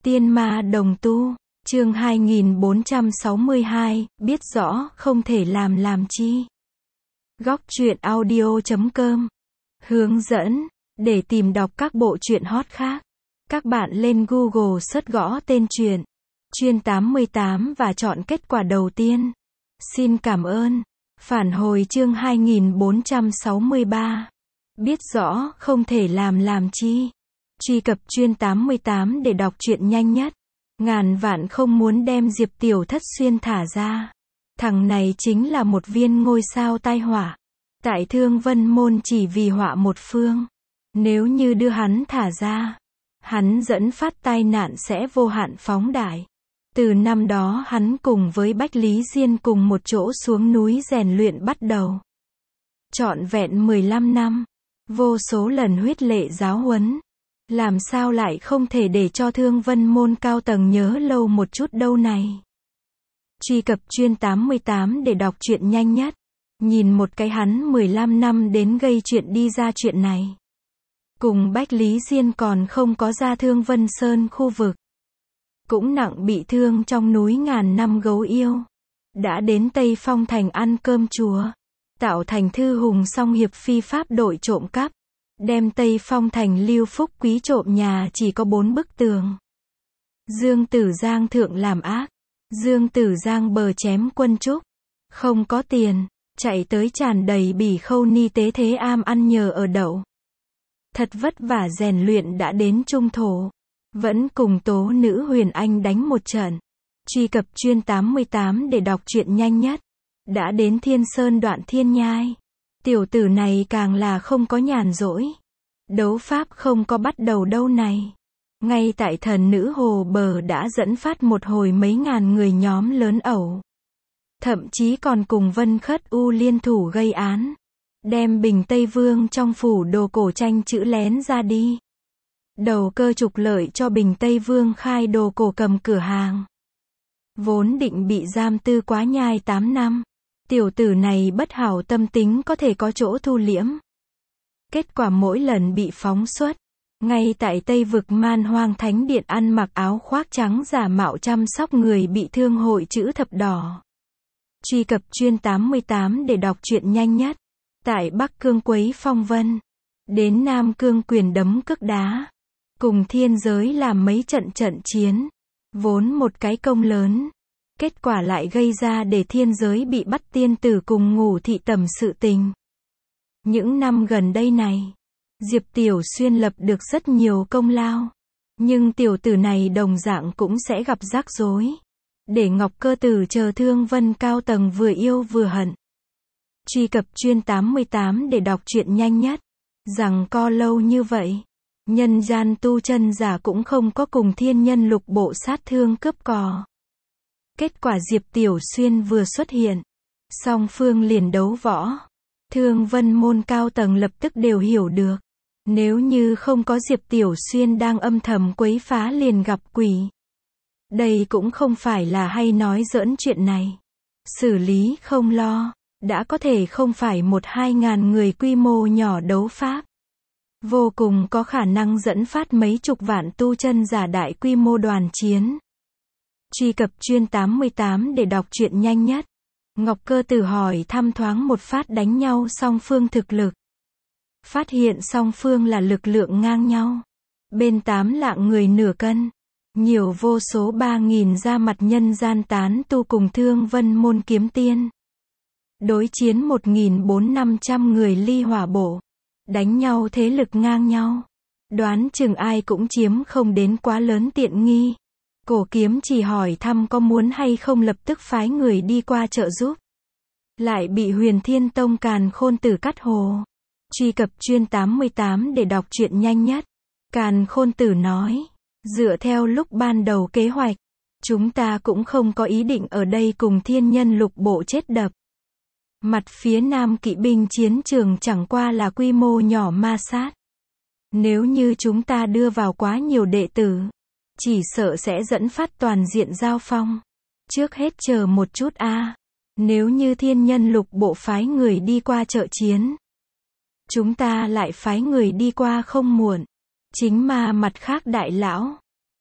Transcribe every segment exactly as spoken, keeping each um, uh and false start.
Tiên ma đồng tu, chương hai nghìn bốn trăm sáu mươi hai, biết rõ không thể làm làm chi. Góc truyện audio chấm com. Hướng dẫn, để tìm đọc các bộ truyện hot khác. Các bạn lên Google search gõ tên truyện, Chuyên tám mươi tám và chọn kết quả đầu tiên. Xin cảm ơn. Phản hồi chương hai nghìn bốn trăm sáu mươi ba. Biết rõ không thể làm làm chi. Truy cập Chuyên tám mươi tám để đọc truyện nhanh nhất. Ngàn vạn không muốn đem Diệp Tiểu Thất xuyên thả ra. Thằng này chính là một viên ngôi sao tai họa. Tại Thương Vân Môn chỉ vì họa một phương. Nếu như đưa hắn thả ra, hắn dẫn phát tai nạn sẽ vô hạn phóng đại. Từ năm đó hắn cùng với Bách Lý Diên cùng một chỗ xuống núi rèn luyện bắt đầu. Trọn vẹn mười lăm năm. Vô số lần huyết lệ giáo huấn. Làm sao lại không thể để cho Thương Vân Môn cao tầng nhớ lâu một chút đâu này. Truy cập Chuyên tám mươi tám để đọc truyện nhanh nhất. Nhìn một cái hắn mười lăm năm đến gây chuyện đi ra chuyện này. Cùng Bách Lý Diên còn không có ra Thương Vân Sơn khu vực. Cũng nặng bị thương trong núi ngàn năm gấu yêu. Đã đến Tây Phong Thành ăn cơm chúa. Tạo thành thư hùng song hiệp phi pháp đội trộm cắp. Đem Tây Phong Thành Lưu Phúc Quý trộm nhà chỉ có bốn bức tường. Dương Tử Giang thượng làm ác. Dương Tử Giang bờ chém quân trúc. Không có tiền. Chạy tới tràn đầy Bỉ Khâu Ni tế thế am ăn nhờ ở đậu. Thật vất vả rèn luyện đã đến trung thổ. Vẫn cùng tố nữ Huyền Anh đánh một trận. Truy cập Chuyên tám mươi tám để đọc truyện nhanh nhất. Đã đến Thiên Sơn đoạn Thiên Nhai. Tiểu tử này càng là không có nhàn rỗi. Đấu pháp không có bắt đầu đâu này. Ngay tại Thần Nữ Hồ Bờ đã dẫn phát một hồi mấy ngàn người nhóm lớn ẩu. Thậm chí còn cùng Vân Khất U liên thủ gây án. Đem Bình Tây Vương trong phủ đồ cổ tranh chữ lén ra đi. Đầu cơ trục lợi cho Bình Tây Vương khai đồ cổ cầm cửa hàng. Vốn định bị giam tư quá nhai tám năm. Tiểu tử này bất hảo tâm tính có thể có chỗ thu liễm. Kết quả mỗi lần bị phóng xuất. Ngay tại Tây vực Man Hoang Thánh Điện ăn mặc áo khoác trắng giả mạo chăm sóc người bị thương hội chữ thập đỏ. Truy cập Chuyên tám mươi tám để đọc truyện nhanh nhất. Tại Bắc Cương quấy phong vân. Đến Nam Cương quyền đấm cước đá. Cùng thiên giới làm mấy trận trận chiến. Vốn một cái công lớn. Kết quả lại gây ra để thiên giới bị bắt tiên tử cùng ngủ thị tẩm sự tình. Những năm gần đây này, Diệp Tiểu Xuyên lập được rất nhiều công lao. Nhưng tiểu tử này đồng dạng cũng sẽ gặp rắc rối. Để Ngọc Cơ Tử chờ Thương Vân cao tầng vừa yêu vừa hận. Truy cập Chuyên tám mươi tám để đọc truyện nhanh nhất. Rằng co lâu như vậy, nhân gian tu chân giả cũng không có cùng thiên nhân lục bộ sát thương cướp cò. Kết quả Diệp Tiểu Xuyên vừa xuất hiện, song phương liền đấu võ. Thương Vân Môn cao tầng lập tức đều hiểu được. Nếu như không có Diệp Tiểu Xuyên đang âm thầm quấy phá liền gặp quỷ. Đây cũng không phải là hay nói giỡn chuyện này. Xử lý không lo, đã có thể không phải một hai ngàn người quy mô nhỏ đấu pháp. Vô cùng có khả năng dẫn phát mấy chục vạn tu chân giả đại quy mô đoàn chiến. Truy cập Chuyên tám mươi tám để đọc truyện nhanh nhất. Ngọc Cơ Tử hỏi thăm thoáng một phát đánh nhau song phương thực lực. Phát hiện song phương là lực lượng ngang nhau. Bên tám lạng người nửa cân. Nhiều vô số ba nghìn ra mặt nhân gian tán tu cùng Thương Vân Môn kiếm tiên. Đối chiến một nghìn bốn năm trăm người ly hỏa bộ. Đánh nhau thế lực ngang nhau. Đoán chừng ai cũng chiếm không đến quá lớn tiện nghi. Cổ Kiếm chỉ hỏi thăm có muốn hay không lập tức phái người đi qua trợ giúp. Lại bị Huyền Thiên Tông Càn Khôn Tử cắt hồ. Truy cập Chuyên tám mươi tám để đọc truyện nhanh nhất. Càn Khôn Tử nói, dựa theo lúc ban đầu kế hoạch, chúng ta cũng không có ý định ở đây cùng thiên nhân lục bộ chết đập. Mặt phía Nam kỵ binh chiến trường chẳng qua là quy mô nhỏ ma sát. Nếu như chúng ta đưa vào quá nhiều đệ tử, chỉ sợ sẽ dẫn phát toàn diện giao phong. Trước hết chờ một chút a. À. Nếu như thiên nhân lục bộ phái người đi qua trợ chiến, chúng ta lại phái người đi qua không muộn. Chính mà mặt khác đại lão,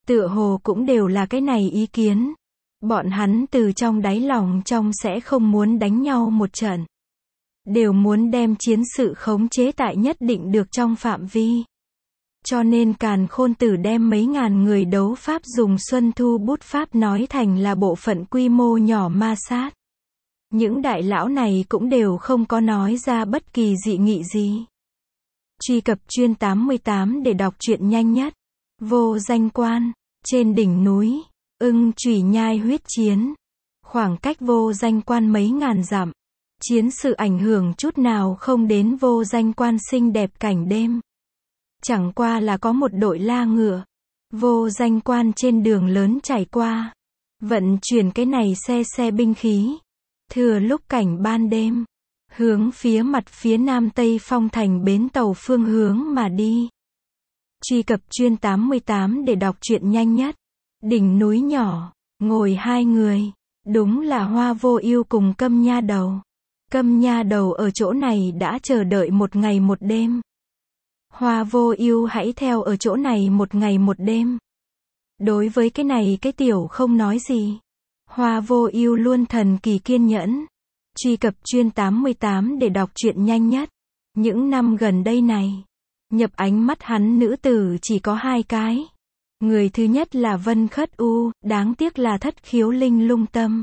Tựa hồ cũng đều là cái này ý kiến. Bọn hắn từ trong đáy lòng trong sẽ không muốn đánh nhau một trận. Đều muốn đem chiến sự khống chế tại nhất định được trong phạm vi. Cho nên Càn Khôn Tử đem mấy ngàn người đấu pháp dùng Xuân Thu bút pháp nói thành là bộ phận quy mô nhỏ ma sát. Những đại lão này cũng đều không có nói ra bất kỳ dị nghị gì. Truy cập chuyên tám mươi tám để đọc truyện nhanh nhất. Vô Danh Quan, trên đỉnh núi, ưng chủy nhai huyết chiến. Khoảng cách Vô Danh Quan mấy ngàn dặm. Chiến sự ảnh hưởng chút nào không đến Vô Danh Quan xinh đẹp cảnh đêm. Chẳng qua là có một đội la ngựa. Vô Danh Quan trên đường lớn chảy qua. Vận chuyển cái này xe xe binh khí. Thừa lúc cảnh ban đêm. Hướng phía mặt phía nam tây phong thành bến tàu phương hướng mà đi. Truy cập chuyên tám mươi tám để đọc truyện nhanh nhất. Đỉnh núi nhỏ, ngồi hai người. Đúng là Hoa Vô Ưu cùng Câm Nha Đầu. Câm Nha Đầu ở chỗ này đã chờ đợi một ngày một đêm. Hoa Vô Ưu hãy theo ở chỗ này một ngày một đêm. Đối với cái này cái tiểu không nói gì. Hoa Vô Ưu luôn thần kỳ kiên nhẫn. Truy cập chuyên tám mươi tám để đọc truyện nhanh nhất. Những năm gần đây này, nhập ánh mắt hắn nữ tử chỉ có hai cái. Người thứ nhất là Vân Khất U, đáng tiếc là thất khiếu linh lung tâm.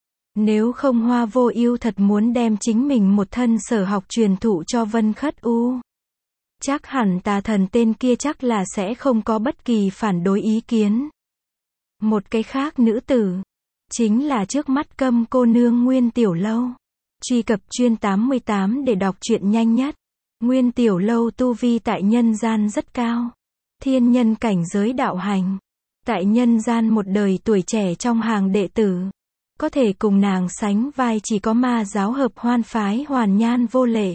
Nếu không Hoa Vô Ưu thật muốn đem chính mình một thân sở học truyền thụ cho Vân Khất U. Chắc hẳn tà thần tên kia chắc là sẽ không có bất kỳ phản đối ý kiến. Một cái khác nữ tử, chính là trước mắt Câm cô nương Nguyên Tiểu Lâu. Truy cập chuyên tám mươi tám để đọc truyện nhanh nhất. Nguyên Tiểu Lâu tu vi tại nhân gian rất cao. Thiên nhân cảnh giới đạo hành. Tại nhân gian một đời tuổi trẻ trong hàng đệ tử. Có thể cùng nàng sánh vai chỉ có Ma giáo hợp Hoan phái Hoàn Nhan Vô Lệ.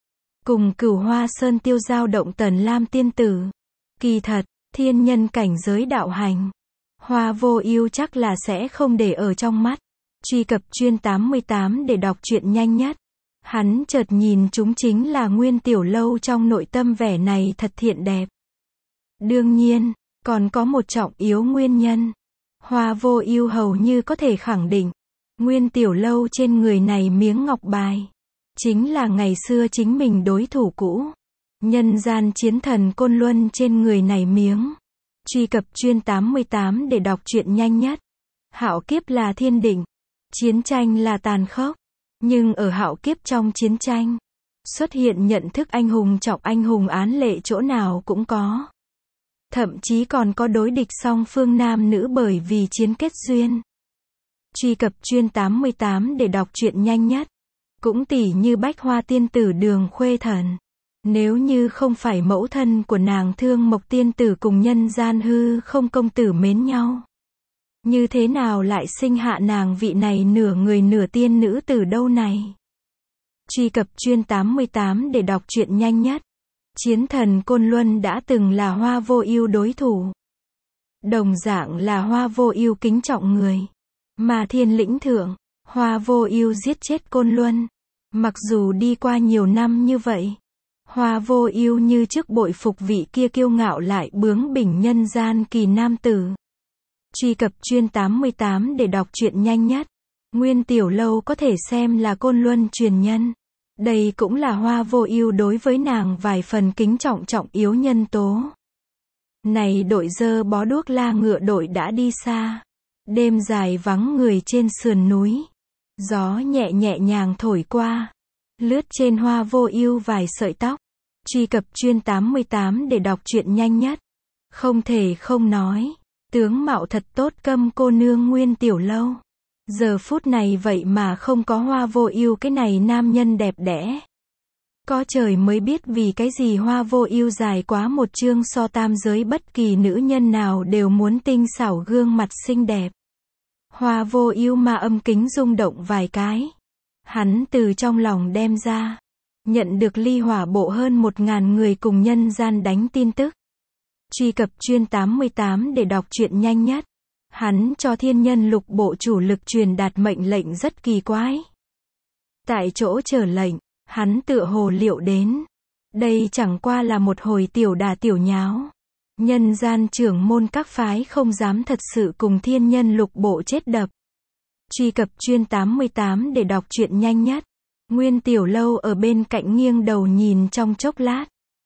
Cùng Cửu Hoa Sơn tiêu giao động Tần Lam tiên tử. Kỳ thật, thiên nhân cảnh giới đạo hành. Hoa Vô Ưu chắc là sẽ không để ở trong mắt. Truy cập chuyên tám mươi tám để đọc truyện nhanh nhất. Hắn chợt nhìn chúng chính là Nguyên Tiểu Lâu trong nội tâm vẻ này thật thiện đẹp. Đương nhiên, còn có một trọng yếu nguyên nhân. Hoa Vô Ưu hầu như có thể khẳng định, Nguyên Tiểu Lâu trên người này miếng ngọc bài, chính là ngày xưa chính mình đối thủ cũ. Nhân gian chiến thần Côn Luân trên người này miếng. Truy cập chuyên tám mươi tám để đọc truyện nhanh nhất. Hạo kiếp là thiên định. Chiến tranh là tàn khốc. Nhưng ở hạo kiếp trong chiến tranh, xuất hiện nhận thức anh hùng trọng anh hùng án lệ chỗ nào cũng có. Thậm chí còn có đối địch song phương nam nữ bởi vì chiến kết duyên. Truy cập chuyên tám mươi tám để đọc truyện nhanh nhất. Cũng tỉ như Bách Hoa tiên tử Đường Khuê Thần. Nếu như không phải mẫu thân của nàng Thương Mộc tiên tử cùng nhân gian hư không công tử mến nhau, như thế nào lại sinh hạ nàng vị này nửa người nửa tiên nữ tử đâu này. Truy cập chuyên tám mươi tám để đọc truyện nhanh nhất. Chiến thần Côn Luân đã từng là Hoa Vô Ưu đối thủ. Đồng dạng là Hoa Vô Ưu kính trọng người. Mà Thiên Lĩnh thượng, Hoa Vô Ưu giết chết Côn Luân. Mặc dù đi qua nhiều năm như vậy, Hoa Vô Ưu như trước bội phục vị kia kiêu ngạo lại bướng bỉnh nhân gian kỳ nam tử. Truy cập chuyên tám mươi tám để đọc truyện nhanh nhất. Nguyên Tiểu Lâu có thể xem là Côn Luân truyền nhân. Đây cũng là Hoa Vô Ưu đối với nàng vài phần kính trọng trọng yếu nhân tố. Này đội dơ bó đuốc la ngựa đội đã đi xa. Đêm dài vắng người trên sườn núi. Gió nhẹ nhẹ nhàng thổi qua. Lướt trên Hoa Vô Ưu vài sợi tóc. Truy cập chuyên tám mươi tám để đọc truyện nhanh nhất. Không thể không nói, tướng mạo thật tốt Câm cô nương Nguyên Tiểu Lâu. Giờ phút này vậy mà không có Hoa Vô Ưu cái này nam nhân đẹp đẽ. Có trời mới biết vì cái gì Hoa Vô Ưu dài quá một chương so tam giới bất kỳ nữ nhân nào đều muốn tinh xảo gương mặt xinh đẹp. Hoa Vô Ưu ma âm kính rung động vài cái. Hắn từ trong lòng đem ra. Nhận được ly hỏa bộ hơn một ngàn người cùng nhân gian đánh tin tức. Truy cập chuyên tám mươi tám để đọc truyện nhanh nhất. Hắn cho thiên nhân lục bộ chủ lực truyền đạt mệnh lệnh rất kỳ quái. Tại chỗ chờ lệnh, hắn tựa hồ liệu đến. Đây chẳng qua là một hồi tiểu đà tiểu nháo. Nhân gian trưởng môn các phái không dám thật sự cùng thiên nhân lục bộ chết đập. Truy cập chuyên tám mươi tám để đọc truyện nhanh nhất. Nguyên Tiểu Lâu ở bên cạnh nghiêng đầu nhìn trong chốc lát.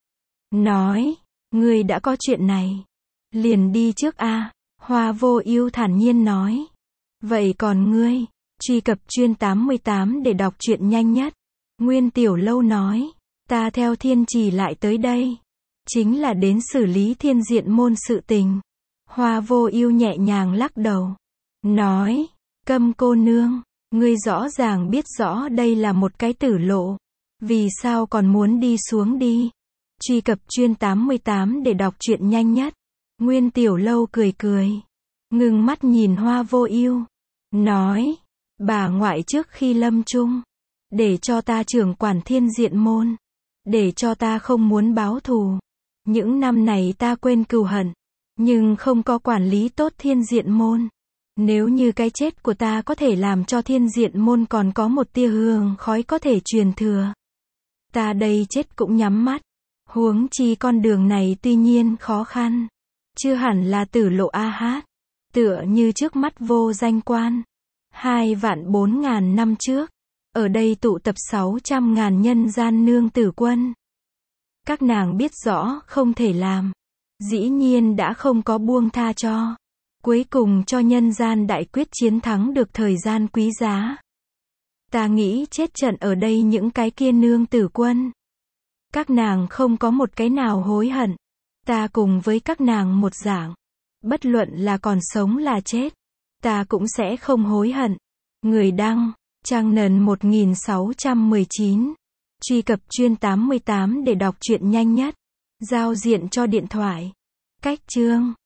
Nói, ngươi đã có chuyện này. Liền đi trước a. Hoa Vô Ưu thản nhiên nói. Vậy còn ngươi? Truy cập chuyên tám mươi tám để đọc truyện nhanh nhất. Nguyên Tiểu Lâu nói, ta theo thiên trì lại tới đây. Chính là đến xử lý thiên diện môn sự tình. Hoa Vô Ưu nhẹ nhàng lắc đầu. Nói, Câm cô nương, ngươi rõ ràng biết rõ đây là một cái tử lộ. Vì sao còn muốn đi xuống đi? Truy cập chuyên tám mươi tám để đọc truyện nhanh nhất. Nguyên Tiểu Lâu cười cười. Ngừng mắt nhìn Hoa Vô Ưu. Nói, bà ngoại trước khi lâm chung. Để cho ta trưởng quản thiên diện môn. Để cho ta không muốn báo thù. Những năm này ta quên cừu hận. Nhưng không có quản lý tốt thiên diện môn. Nếu như cái chết của ta có thể làm cho thiên diện môn còn có một tia hương khói có thể truyền thừa. Ta đây chết cũng nhắm mắt. Huống chi con đường này tuy nhiên khó khăn. Chưa hẳn là tử lộ a hát. Tựa như trước mắt Vô Danh Quan. Hai vạn bốn ngàn năm trước. Ở đây tụ tập sáu trăm ngàn nhân gian nương tử quân. Các nàng biết rõ không thể làm. Dĩ nhiên đã không có buông tha cho. Cuối cùng cho nhân gian đại quyết chiến thắng được thời gian quý giá. Ta nghĩ chết trận ở đây những cái kia nương tử quân. Các nàng không có một cái nào hối hận. Ta cùng với các nàng một dạng. Bất luận là còn sống là chết. Ta cũng sẽ không hối hận. Người đăng, trang nền một nghìn sáu trăm mười chín. Truy cập chuyên tám mươi tám để đọc truyện nhanh nhất. Giao diện cho điện thoại. Cách chương